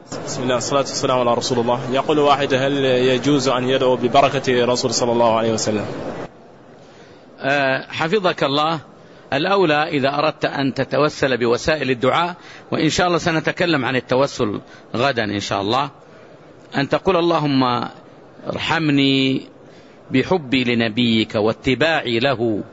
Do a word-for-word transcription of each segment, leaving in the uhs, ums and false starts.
بسم الله والصلاة والسلام على رسول الله. يقول واحد: هل يجوز أن يدعو ببركة رسول صلى الله عليه وسلم؟ أه حفظك الله، الأولى إذا أردت أن تتوسل بوسائل الدعاء، وإن شاء الله سنتكلم عن التوسل غدا إن شاء الله، أن تقول: اللهم ارحمني بحبي لنبيك واتباعي له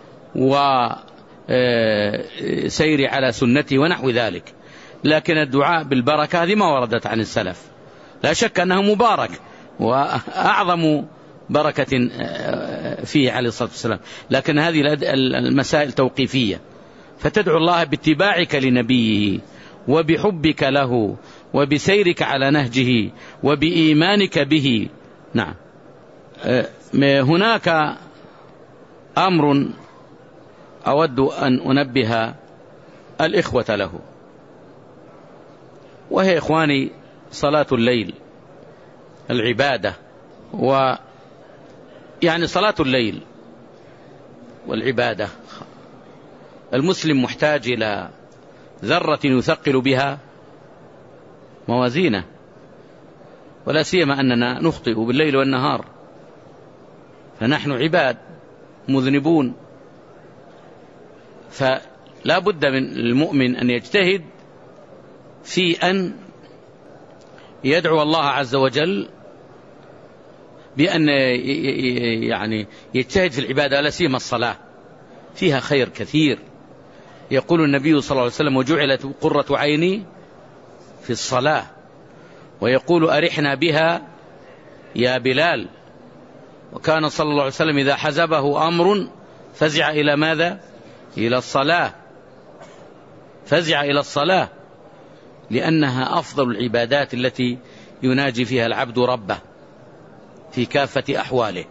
وسيري على سنتي ونحو ذلك. لكن الدعاء بالبركة هذه ما وردت عن السلف، لا شك أنه مبارك وأعظم بركة فيه عليه الصلاة والسلام، لكن هذه المسائل توقيفية، فتدعو الله باتباعك لنبيه وبحبك له وبسيرك على نهجه وبإيمانك به. نعم. هناك أمر أود أن أنبه الإخوة له، وهي إخواني صلاة الليل العبادة، ويعني صلاة الليل والعبادة المسلم محتاج إلى ذرة يثقل بها موازينه، ولا سيما أننا نخطئ بالليل والنهار، فنحن عباد مذنبون، فلا بد من المؤمن أن يجتهد في أن يدعو الله عز وجل بأن يعني يجتهد في العبادة، لا سيما الصلاة فيها خير كثير. يقول النبي صلى الله عليه وسلم: وجعلت قرة عيني في الصلاة. ويقول: أرحنا بها يا بلال. وكان صلى الله عليه وسلم إذا حزبه أمر فزع إلى ماذا؟ إلى الصلاة، فزع إلى الصلاة، لأنها أفضل العبادات التي يناجي فيها العبد ربه في كافة أحواله،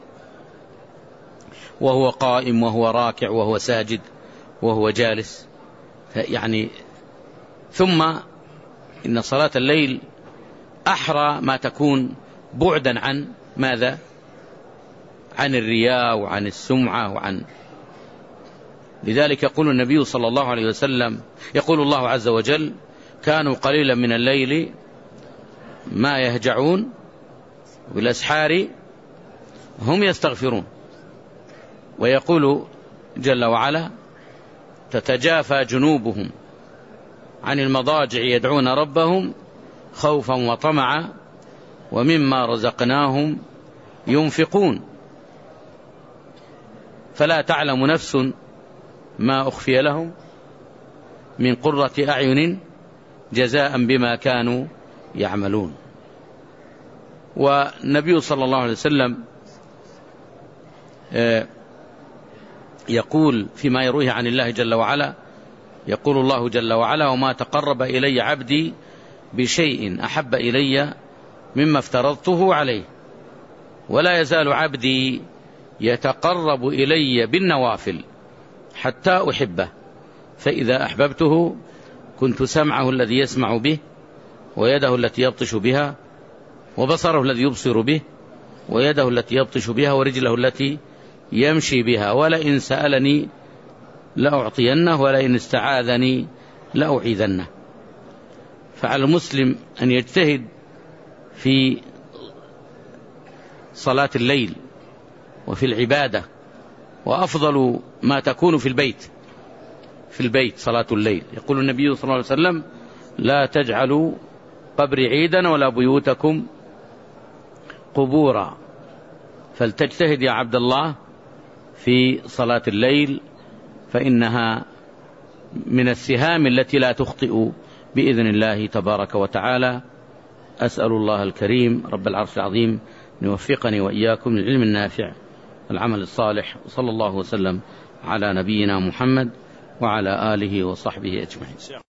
وهو قائم وهو راكع وهو ساجد وهو جالس. يعني ثم إن صلاة الليل أحرى ما تكون بعدا عن ماذا؟ عن الرياء وعن السمعة وعن لذلك يقول النبي صلى الله عليه وسلم، يقول الله عز وجل: كانوا قليلا من الليل ما يهجعون بالأسحار هم يستغفرون. ويقول جل وعلا: تتجافى جنوبهم عن المضاجع يدعون ربهم خوفا وطمعا ومما رزقناهم ينفقون. فلا تعلم نفس ما أخفي لهم من قرة أعين جزاء بما كانوا يعملون. والنبي صلى الله عليه وسلم يقول فيما يرويه عن الله جل وعلا، يقول الله جل وعلا: وما تقرب إلي عبدي بشيء أحب إلي مما افترضته عليه، ولا يزال عبدي يتقرب إلي بالنوافل حتى أحبه، فإذا أحببته كنت سمعه الذي يسمع به، ويده التي يبطش بها، وبصره الذي يبصر به، ويده التي يبطش بها، ورجله التي يمشي بها، ولئن سألني لأعطينه، ولئن استعاذني لأعيذنه. فعلى المسلم أن يجتهد في صلاة الليل وفي العبادة، وأفضل ما تكون في البيت في البيت صلاة الليل. يقول النبي صلى الله عليه وسلم: لا تجعلوا قبري عيدا ولا بيوتكم قبورا. فلتجتهد يا عبد الله في صلاة الليل، فإنها من السهام التي لا تخطئ بإذن الله تبارك وتعالى. أسأل الله الكريم رب العرش العظيم أن يوفقني وإياكم للعلم النافع والعمل الصالح، وصلى الله وسلم على نبينا محمد وعلى آله وصحبه أجمعين.